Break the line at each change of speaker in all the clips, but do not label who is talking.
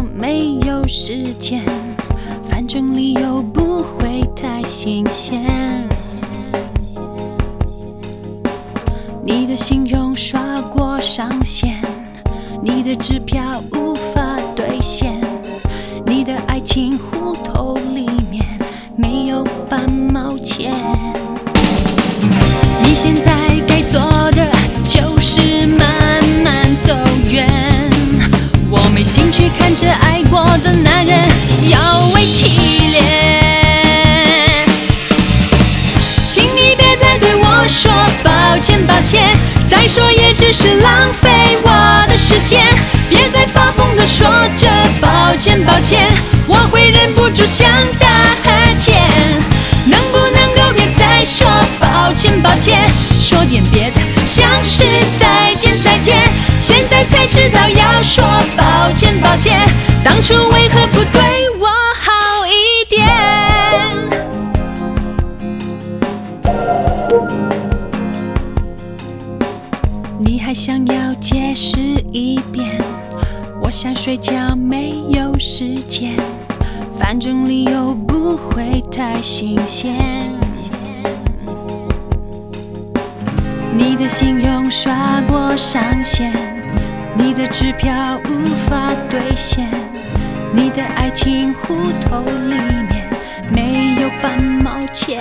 没有时间，反正理由不会太新鲜。你的信用刷过上限，你的支票无法兑现，你的爱情户头里面没有半毛钱。你现在该做的就是慢慢走远，我没兴趣看着爱过的男人摇尾乞怜。请你别再对我说抱歉抱歉，再说也只是浪费我的时间。别再发疯地说着抱歉抱歉，我会忍不住想打哈欠。能不能够别再说抱歉抱歉，说点别的，像是再见再见。现在才知道要说抱歉抱歉，当初为何不对我好一点？你还想要解释一遍，我想睡觉没有时间，反正理由不会太新鲜。你的信用刷过上限，你的支票无法兑现，你的爱情户头里面没有半毛钱。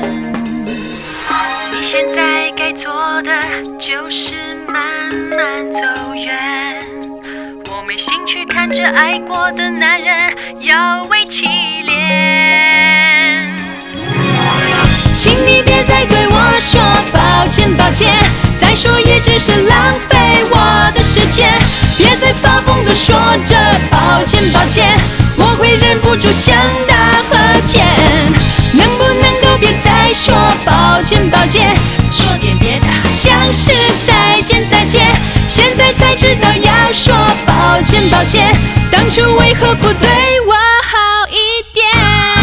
你现在该做的就是慢慢走远，我没兴趣看着爱过的男人摇尾乞怜。请你别再对我说抱歉抱歉，再说也只是浪费我的时间。别再发疯地说着抱歉抱歉，我会忍不住想打哈欠。能不能够别再说抱歉抱歉，说点别的，像是再见再见。现在才知道要说抱歉抱歉，当初为何不对我好一点？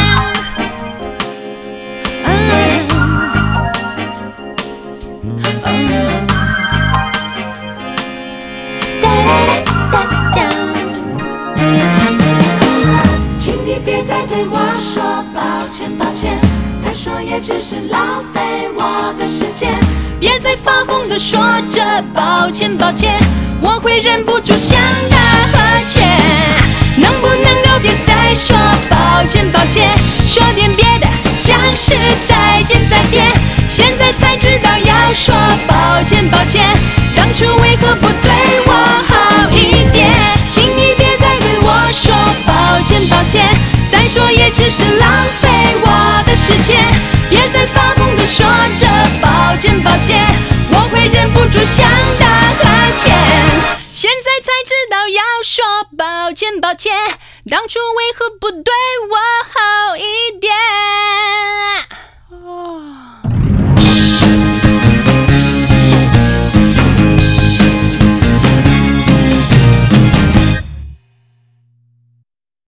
请你别再对我说抱歉抱歉，再说也只是浪费我的时间。
别再发疯地说着抱歉抱歉，我会忍不住想打哈欠。能不能够别再说抱歉抱歉，说点别的，像是再见再见。现在才知道要说抱歉抱歉，当初为何不对我好一点？请你别再对我说抱歉抱歉，再说也只是浪费我的时间。别再发疯地说着抱歉抱歉，我会忍不住想打哈欠。现在才知道要说抱歉抱歉，当初为何不对我好一点？